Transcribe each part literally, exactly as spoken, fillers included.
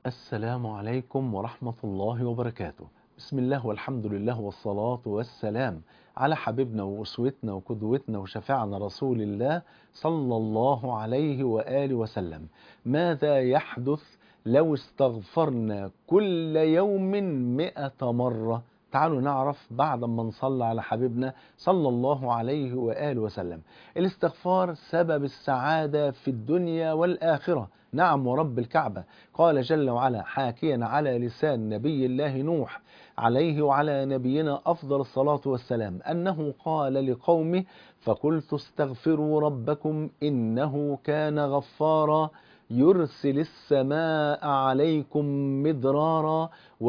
السلام عليكم ورحمة الله وبركاته. بسم الله والحمد لله والصلاة والسلام على حبيبنا وأسوتنا وقدوتنا وشفيعنا رسول الله صلى الله عليه وآله وسلم. ماذا يحدث لو استغفرنا كل يوم مئة مرة؟ تعالوا نعرف بعد ما نصلي على حبيبنا صلى الله عليه وآله وسلم. الاستغفار سبب السعادة في الدنيا والآخرة. نعم ورب الكعبة، قال جل وعلا حاكيا على لسان نبي الله نوح عليه وعلى نبينا أفضل الصلاة والسلام أنه قال لقومه: فقلت استغفروا ربكم إنه كان غفارا يرسل السماء عليكم مدرارا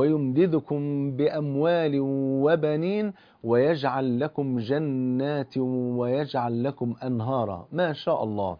ويمددكم بأموال وبنين ويجعل لكم جنات ويجعل لكم أنهارا. ما شاء الله.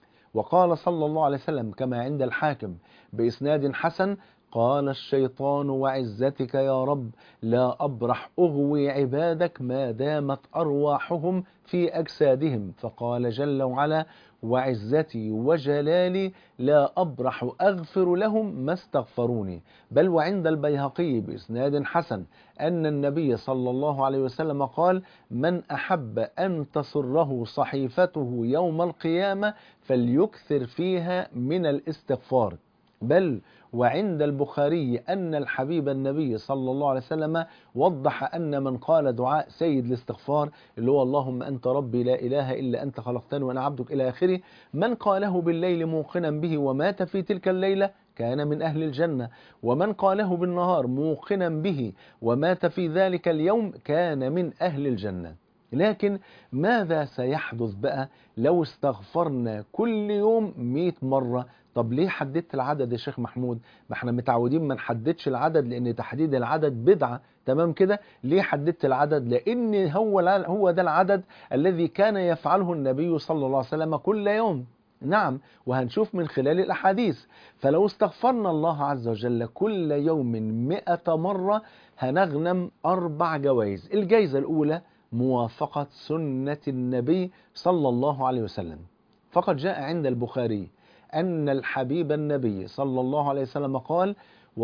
وقال صلى الله عليه وسلم كما عند الحاكم بإسناد حسن: قال الشيطان وعزتك يا رب لا أبرح أغوي عبادك ما دامت أرواحهم في أجسادهم. فقال جل وعلا: وعزتي وجلالي لا أبرح أغفر لهم ما استغفروني. بل وعند البيهقي بإسناد حسن أن النبي صلى الله عليه وسلم قال: من أحب أن تسره صحيفته يوم القيامة فليكثر فيها من الاستغفار. بل وعند البخاري أن الحبيب النبي صلى الله عليه وسلم وضح أن من قال دعاء سيد الاستغفار اللي هو اللهم أنت ربي لا إله إلا أنت خلقتني وأنا عبدك إلى آخره، من قاله بالليل موقنا به ومات في تلك الليلة كان من أهل الجنة، ومن قاله بالنهار موقنا به ومات في ذلك اليوم كان من أهل الجنة. لكن ماذا سيحدث بقى لو استغفرنا كل يوم مئة مرة؟ طب ليه حددت العدد يا شيخ محمود؟ ما احنا متعودين ما نحددش العدد لأن تحديد العدد بدعة، تمام كده؟ ليه حددت العدد؟ لأن هو هو ده العدد الذي كان يفعله النبي صلى الله عليه وسلم كل يوم. نعم، وهنشوف من خلال الأحاديث. فلو استغفرنا الله عز وجل كل يوم مئة مرة هنغنم أربع جوائز. الجائزة الأولى موافقة سنة النبي صلى الله عليه وسلم. فقد جاء عند البخاري أن الحبيب النبي صلى الله عليه وسلم قال: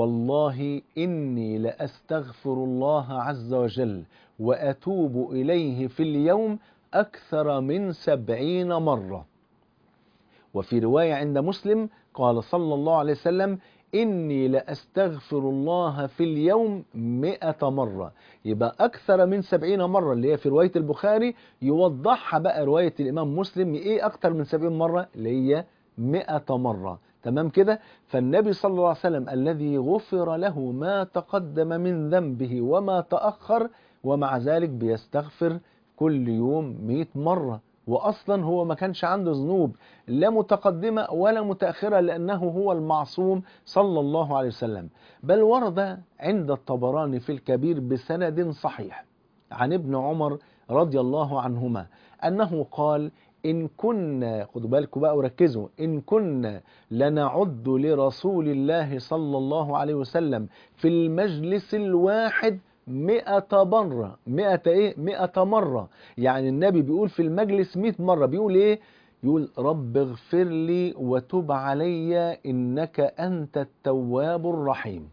والله إني لأستغفر الله عز وجل وأتوب إليه في اليوم أكثر من سبعين مرة. وفي رواية عند مسلم قال صلى الله عليه وسلم: إني لأستغفر الله في اليوم مئة مرة. يبقى أكثر من سبعين مرة اللي هي في رواية البخاري يوضحها بقى رواية الإمام مسلم إيه أكثر من سبعين مرة اللي هي مئة مرة. تمام كده؟ فالنبي صلى الله عليه وسلم الذي غفر له ما تقدم من ذنبه وما تأخر ومع ذلك بيستغفر كل يوم مئة مرة، وأصلا هو ما كانش عنده ذنوب لا متقدمة ولا متأخرة لأنه هو المعصوم صلى الله عليه وسلم. بل ورد عند الطبراني في الكبير بسند صحيح عن ابن عمر رضي الله عنهما أنه قال: إن كنا، خدوا بالكم بقى وركزوا، إن كنا لنعد لرسول الله صلى الله عليه وسلم في المجلس الواحد مئة مرة. مئة إيه؟ مئة مرة. يعني النبي بيقول في المجلس مئة مرة. بيقول إيه؟ يقول: رب اغفر لي وتب علي إنك أنت التواب الرحيم.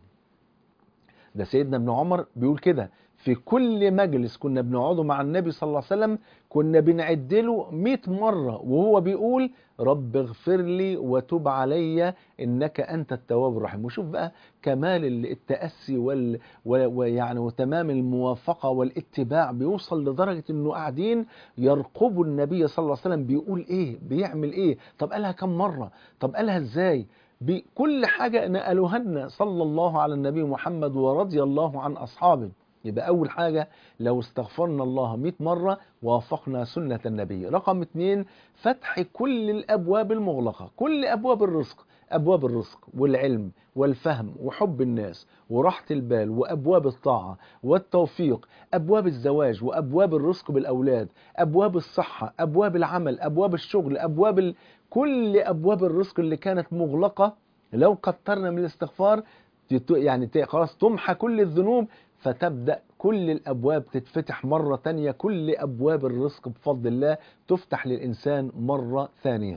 ده سيدنا ابن عمر بيقول كده. في كل مجلس كنا بنقعده مع النبي صلى الله عليه وسلم كنا بنعد له مئة مرة وهو بيقول: رب اغفر لي وتب علي إنك أنت التواب الرحيم. وشوف بقى كمال التأسي وال... ويعني وتمام الموافقة والاتباع، بيوصل لدرجة إنه قاعدين يرقبوا النبي صلى الله عليه وسلم بيقول إيه، بيعمل إيه، طب قالها كم مرة، طب قالها إزاي، بكل حاجة نقلوها لنا صلى الله على النبي محمد ورضي الله عن أصحابه. يبقى أول حاجة لو استغفرنا الله مئة مرة وافقنا سنة النبي. رقم اتنين: فتح كل الأبواب المغلقة، كل أبواب الرزق، أبواب الرزق والعلم والفهم وحب الناس وراحة البال وأبواب الطاعة والتوفيق، أبواب الزواج وأبواب الرزق بالأولاد، أبواب الصحة، أبواب العمل، أبواب الشغل، أبواب ال... كل أبواب الرزق اللي كانت مغلقة لو كترنا من الاستغفار يعني خلاص تمحى كل الذنوب فتبدأ كل الأبواب تتفتح مرة تانية، كل أبواب الرزق بفضل الله تفتح للإنسان مرة ثانية.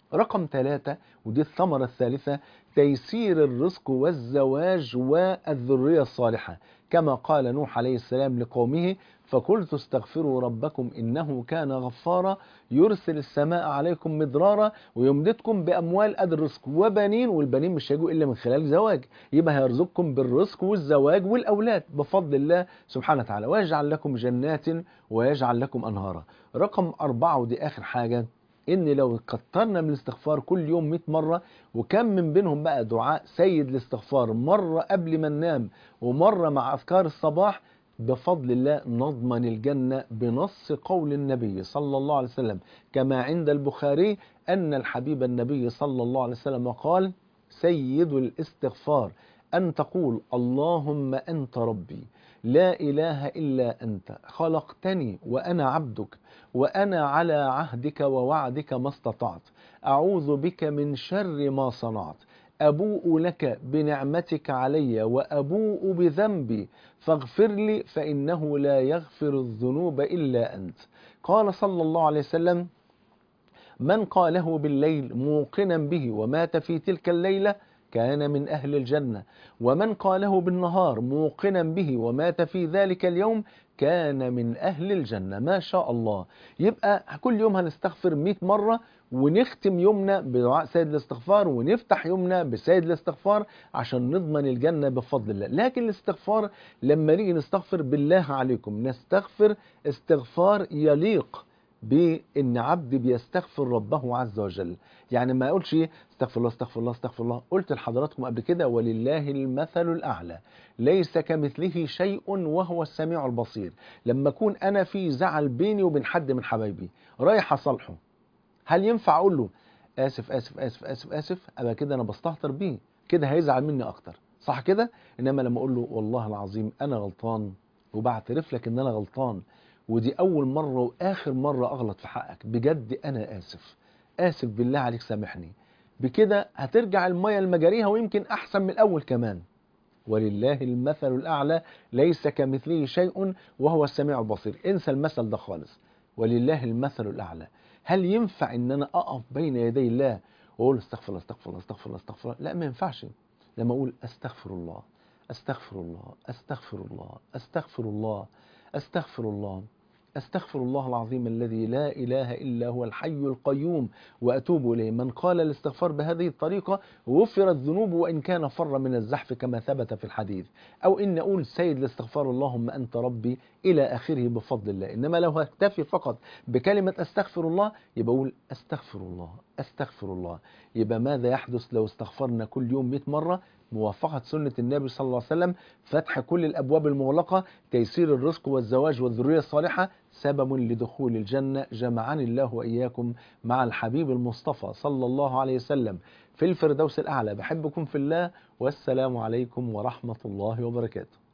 رقم ثلاثة، ودي الثمرة الثالثة، تيسير الرزق والزواج والذرية الصالحة، كما قال نوح عليه السلام لقومه: فقلت استغفروا ربكم إنه كان غفارا يرسل السماء عليكم مدرارا ويمددكم بأموال قد الرزق وبنين، والبنين مش هيجوا إلا من خلال زواج، يبقى هيرزقكم بالرزق والزواج والأولاد بفضل الله سبحانه وتعالى، ويجعل لكم جنات ويجعل لكم أنهارا. رقم أربعة، ودي آخر حاجة، إن لو كترنا من الاستغفار كل يوم مئة مرة، وكم من بينهم بقى دعاء سيد الاستغفار مرة قبل ما ننام ومرة مع أذكار الصباح، بفضل الله نضمن الجنة بنص قول النبي صلى الله عليه وسلم كما عند البخاري أن الحبيب النبي صلى الله عليه وسلم قال: سيد الاستغفار أن تقول اللهم أنت ربي لا إله إلا أنت خلقتني وأنا عبدك وأنا على عهدك ووعدك ما استطعت أعوذ بك من شر ما صنعت أبوء لك بنعمتك علي وأبوء بذنبي فاغفر لي فإنه لا يغفر الذنوب إلا أنت. قال صلى الله عليه وسلم: من قاله بالليل موقنا به ومات في تلك الليلة كان من أهل الجنة، ومن قاله بالنهار موقنا به ومات في ذلك اليوم كان من أهل الجنة. ما شاء الله. يبقى كل يوم هنستغفر مئة مرة، ونختم يومنا بدعاء سيد الاستغفار، ونفتح يومنا بسيد الاستغفار عشان نضمن الجنة بفضل الله. لكن الاستغفار لما نيجي نستغفر، بالله عليكم نستغفر استغفار يليق بإن عبد بيستغفر ربه عز وجل. يعني ما يقولش استغفر الله استغفر الله استغفر الله. قلت لحضراتكم قبل كده: ولله المثل الأعلى ليس كمثله شيء وهو السميع البصير. لما أكون أنا في زعل بيني وبين حد من حبايبي رايح أصالحه، هل ينفع أقول له آسف آسف آسف آسف آسف؟ أبقى كده أنا بستهتر بيه، كده هيزعل مني أكتر، صح كده؟ إنما لما أقول له والله العظيم أنا غلطان وبعترف لك إن أنا غلطان، ودي أول مرة وآخر مرة أغلط في حقك، بجد أنا آسف آسف بالله عليك سامحني، بكده هترجع المية لمجاريها ويمكن أحسن من الأول كمان. ولله المثل الأعلى ليس كمثله شيء وهو السميع البصير. انسى المثل ده خالص، ولله المثل الأعلى. هل ينفع إن أنا أقف بين يدي الله وأقول استغفر الله استغفر الله استغفر الله استغفر الله؟ لا، ما ينفعش. لما أقول أستغفر الله أستغفر الله أستغفر الله أستغفر الله أستغفر الله أستغفر الله العظيم الذي لا إله إلا هو الحي القيوم وأتوب إليه. من قال الاستغفار بهذه الطريقة غفرت ذنوبه وإن كان فر من الزحف كما ثبت في الحديث. أو إن أقول سيد الاستغفار اللهم أنت ربي إلى آخره بفضل الله. إنما لو هكتفي فقط بكلمة أستغفر الله يبقى أقول أستغفر الله أستغفر الله. يبقى ماذا يحدث لو استغفرنا كل يوم مئة مرة؟ موافقة سنة النبي صلى الله عليه وسلم، فتح كل الأبواب المغلقة، تيسير الرزق والزواج والذرية الصالحة، سبب لدخول الجنة. جمعني الله وإياكم مع الحبيب المصطفى صلى الله عليه وسلم في الفردوس الأعلى. بحبكم في الله، والسلام عليكم ورحمة الله وبركاته.